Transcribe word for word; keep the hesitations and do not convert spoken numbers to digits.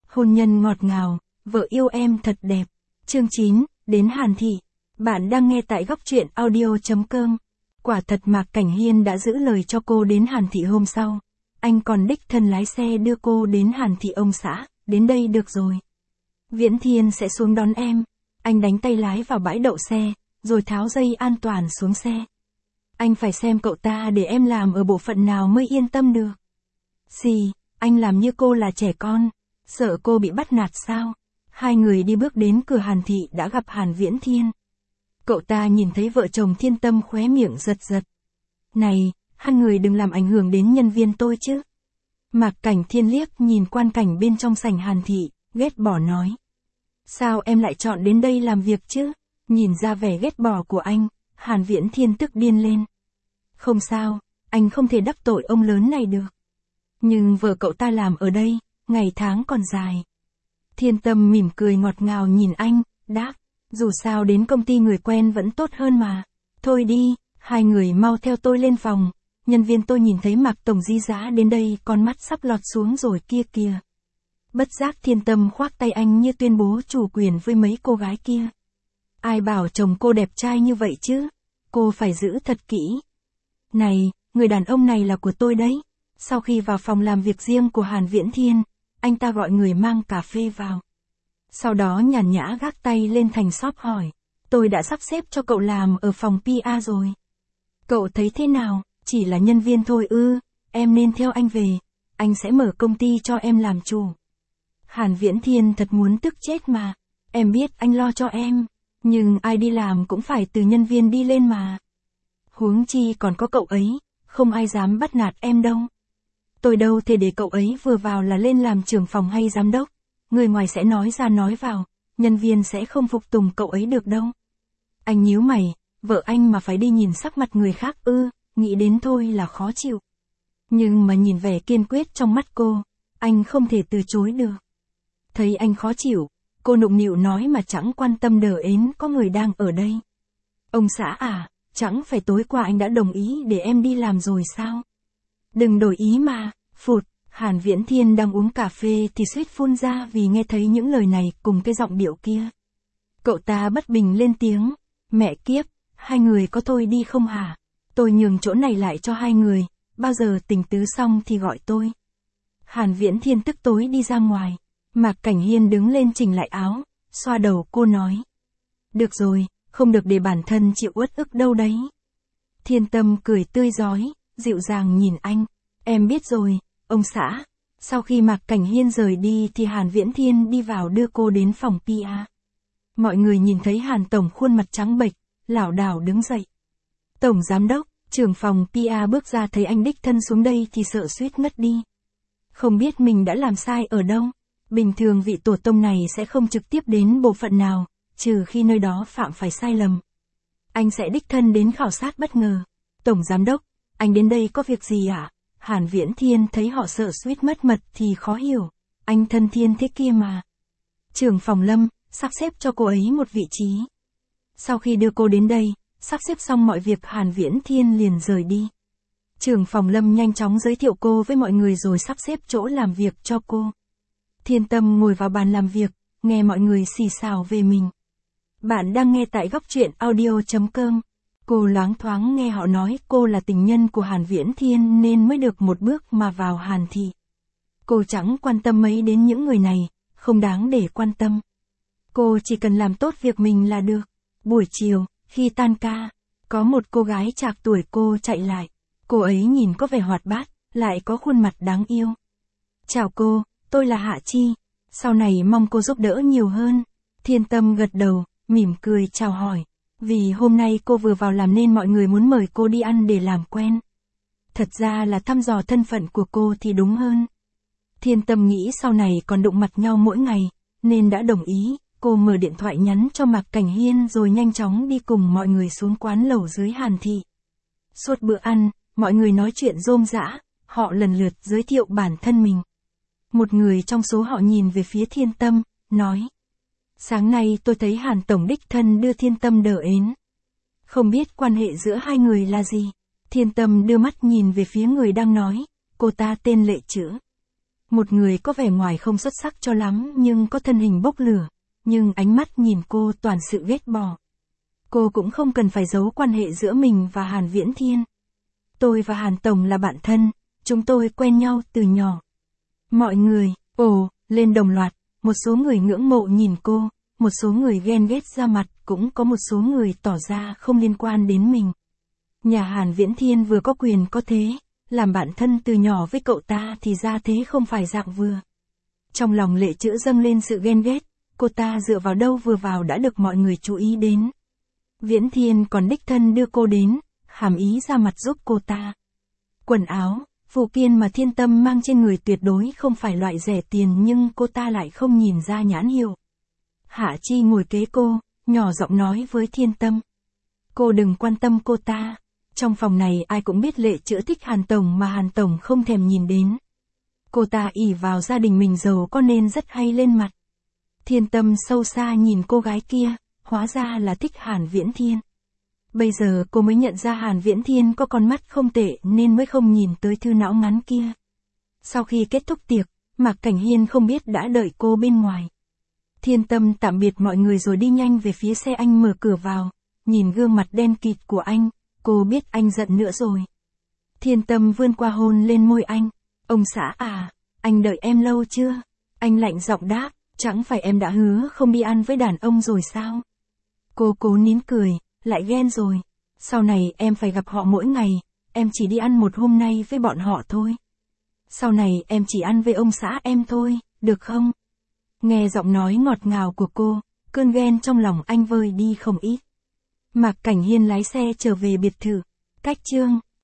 Hôn nhân ngọt ngào, vợ yêu em thật đẹp. Chương chín, đến Hàn Thị. Bạn đang nghe tại góc truyện audio chấm com. Quả thật Mạc Cảnh Hiên đã giữ lời cho cô đến Hàn Thị hôm sau. Anh còn đích thân lái xe đưa cô đến Hàn Thị ông xã, đến đây được rồi. Viễn Thiên sẽ xuống đón em. Anh đánh tay lái vào bãi đậu xe, rồi tháo dây an toàn xuống xe. Anh phải xem cậu ta để em làm ở bộ phận nào mới yên tâm được. Xì, anh làm như cô là trẻ con, sợ cô bị bắt nạt sao? Hai người đi bước đến cửa Hàn Thị đã gặp Hàn Viễn Thiên. Cậu ta nhìn thấy vợ chồng Thiên Tâm khóe miệng giật giật. Này, hai người đừng làm ảnh hưởng đến nhân viên tôi chứ. Mạc Cảnh Thiên liếc nhìn quan cảnh bên trong sảnh Hàn Thị, ghét bỏ nói. Sao em lại chọn đến đây làm việc chứ? Nhìn ra vẻ ghét bỏ của anh, Hàn Viễn Thiên tức điên lên. Không sao, anh không thể đắc tội ông lớn này được. Nhưng vợ cậu ta làm ở đây, ngày tháng còn dài. Thiên Tâm mỉm cười ngọt ngào nhìn anh, đáp. Dù sao đến công ty người quen vẫn tốt hơn mà. Thôi đi, hai người mau theo tôi lên phòng. Nhân viên tôi nhìn thấy Mạc Tổng Di Dã đến đây, con mắt sắp lọt xuống rồi kia kìa. Bất giác Thiên Tâm khoác tay anh như tuyên bố chủ quyền với mấy cô gái kia. Ai bảo chồng cô đẹp trai như vậy chứ? Cô phải giữ thật kỹ. Này, người đàn ông này là của tôi đấy. Sau khi vào phòng làm việc riêng của Hàn Viễn Thiên, anh ta gọi người mang cà phê vào. Sau đó nhàn nhã gác tay lên thành shop hỏi. Tôi đã sắp xếp cho cậu làm ở phòng pê e rồi. Cậu thấy thế nào? Chỉ là nhân viên thôi ư, em nên theo anh về. Anh sẽ mở công ty cho em làm chủ. Hàn Viễn Thiên thật muốn tức chết mà. Em biết anh lo cho em. Nhưng ai đi làm cũng phải từ nhân viên đi lên mà. Huống chi còn có cậu ấy, không ai dám bắt nạt em đâu. Tôi đâu thể để cậu ấy vừa vào là lên làm trưởng phòng hay giám đốc. Người ngoài sẽ nói ra nói vào, nhân viên sẽ không phục tùng cậu ấy được đâu. Anh nhíu mày, vợ anh mà phải đi nhìn sắc mặt người khác ư, nghĩ đến thôi là khó chịu. Nhưng mà nhìn vẻ kiên quyết trong mắt cô, anh không thể từ chối được. Thấy anh khó chịu, cô nụng nịu nói mà chẳng quan tâm đờ ến có người đang ở đây. Ông xã à, chẳng phải tối qua anh đã đồng ý để em đi làm rồi sao? Đừng đổi ý mà, phụt. Hàn Viễn Thiên đang uống cà phê thì suýt phun ra vì nghe thấy những lời này cùng cái giọng điệu kia. Cậu ta bất bình lên tiếng, mẹ kiếp, hai người có thôi đi không hả? Tôi nhường chỗ này lại cho hai người, bao giờ tình tứ xong thì gọi tôi. Hàn Viễn Thiên tức tối đi ra ngoài, Mạc Cảnh Hiên đứng lên chỉnh lại áo, xoa đầu cô nói. Được rồi, không được để bản thân chịu uất ức đâu đấy. Thiên Tâm cười tươi rói, dịu dàng nhìn anh, em biết rồi. Ông xã, sau khi Mạc Cảnh Hiên rời đi thì Hàn Viễn Thiên đi vào đưa cô đến phòng pê e. Mọi người nhìn thấy Hàn Tổng khuôn mặt trắng bệch, lảo đảo đứng dậy. Tổng Giám đốc, trưởng phòng pê e bước ra thấy anh đích thân xuống đây thì sợ suýt ngất đi. Không biết mình đã làm sai ở đâu. Bình thường vị tổ tông này sẽ không trực tiếp đến bộ phận nào, trừ khi nơi đó phạm phải sai lầm. Anh sẽ đích thân đến khảo sát bất ngờ. Tổng Giám đốc, anh đến đây có việc gì ạ? À? Hàn Viễn Thiên thấy họ sợ suýt mất mật thì khó hiểu. Anh thân thiên thế kia mà. Trưởng phòng Lâm, sắp xếp cho cô ấy một vị trí. Sau khi đưa cô đến đây, sắp xếp xong mọi việc Hàn Viễn Thiên liền rời đi. Trưởng phòng Lâm nhanh chóng giới thiệu cô với mọi người rồi sắp xếp chỗ làm việc cho cô. Thiên Tâm ngồi vào bàn làm việc, nghe mọi người xì xào về mình. Bạn đang nghe tại góc truyện audio chấm com. Cô loáng thoáng nghe họ nói cô là tình nhân của Hàn Viễn Thiên nên mới được một bước mà vào Hàn Thị. Cô chẳng quan tâm mấy đến những người này, không đáng để quan tâm. Cô chỉ cần làm tốt việc mình là được. Buổi chiều, khi tan ca, có một cô gái trạc tuổi cô chạy lại. Cô ấy nhìn có vẻ hoạt bát, lại có khuôn mặt đáng yêu. Chào cô, tôi là Hạ Chi. Sau này mong cô giúp đỡ nhiều hơn. Thiên Tâm gật đầu, mỉm cười chào hỏi. Vì hôm nay cô vừa vào làm nên mọi người muốn mời cô đi ăn để làm quen. Thật ra là thăm dò thân phận của cô thì đúng hơn. Thiên Tâm nghĩ sau này còn đụng mặt nhau mỗi ngày, nên đã đồng ý. Cô mở điện thoại nhắn cho Mạc Cảnh Hiên rồi nhanh chóng đi cùng mọi người xuống quán lẩu dưới Hàn Thị. Suốt bữa ăn, mọi người nói chuyện rôm rã, họ lần lượt giới thiệu bản thân mình. Một người trong số họ nhìn về phía Thiên Tâm, nói. Sáng nay tôi thấy Hàn Tổng đích thân đưa Thiên Tâm đỡ ến. Không biết quan hệ giữa hai người là gì? Thiên Tâm đưa mắt nhìn về phía người đang nói, cô ta tên Lệ Chữ. Một người có vẻ ngoài không xuất sắc cho lắm nhưng có thân hình bốc lửa, nhưng ánh mắt nhìn cô toàn sự ghét bỏ. Cô cũng không cần phải giấu quan hệ giữa mình và Hàn Viễn Thiên. Tôi và Hàn Tổng là bạn thân, chúng tôi quen nhau từ nhỏ. Mọi người, ồ, lên đồng loạt, một số người ngưỡng mộ nhìn cô, một số người ghen ghét ra mặt, cũng có một số người tỏ ra không liên quan đến mình. Nhà Hàn Viễn Thiên vừa có quyền có thế, làm bạn thân từ nhỏ với cậu ta thì ra thế không phải dạng vừa. Trong lòng Lệ Chữ dâng lên sự ghen ghét, cô ta dựa vào đâu vừa vào đã được mọi người chú ý đến. Viễn Thiên còn đích thân đưa cô đến, hàm ý ra mặt giúp cô ta. Quần áo, phụ kiện mà Thiên Tâm mang trên người tuyệt đối không phải loại rẻ tiền nhưng cô ta lại không nhìn ra nhãn hiệu. Hạ Chi ngồi kế cô, nhỏ giọng nói với Thiên Tâm. Cô đừng quan tâm cô ta. Trong phòng này ai cũng biết Lệ Chữ thích Hàn Tổng mà Hàn Tổng không thèm nhìn đến. Cô ta ỷ vào gia đình mình giàu có nên rất hay lên mặt. Thiên Tâm sâu xa nhìn cô gái kia, hóa ra là thích Hàn Viễn Thiên. Bây giờ cô mới nhận ra Hàn Viễn Thiên có con mắt không tệ nên mới không nhìn tới thư não ngắn kia. Sau khi kết thúc tiệc, Mạc Cảnh Hiên không biết đã đợi cô bên ngoài. Thiên Tâm tạm biệt mọi người rồi đi nhanh về phía xe anh mở cửa vào, nhìn gương mặt đen kịt của anh, cô biết anh giận nữa rồi. Thiên Tâm vươn qua hôn lên môi anh. Ông xã à, anh đợi em lâu chưa? Anh lạnh giọng đáp, chẳng phải em đã hứa không đi ăn với đàn ông rồi sao? Cô cố nín cười, lại ghen rồi. Sau này em phải gặp họ mỗi ngày, em chỉ đi ăn một hôm nay với bọn họ thôi. Sau này em chỉ ăn với ông xã em thôi, được không? Nghe giọng nói ngọt ngào của cô, cơn ghen trong lòng anh vơi đi không ít. Mạc Cảnh Hiên lái xe trở về biệt thự. Cách chương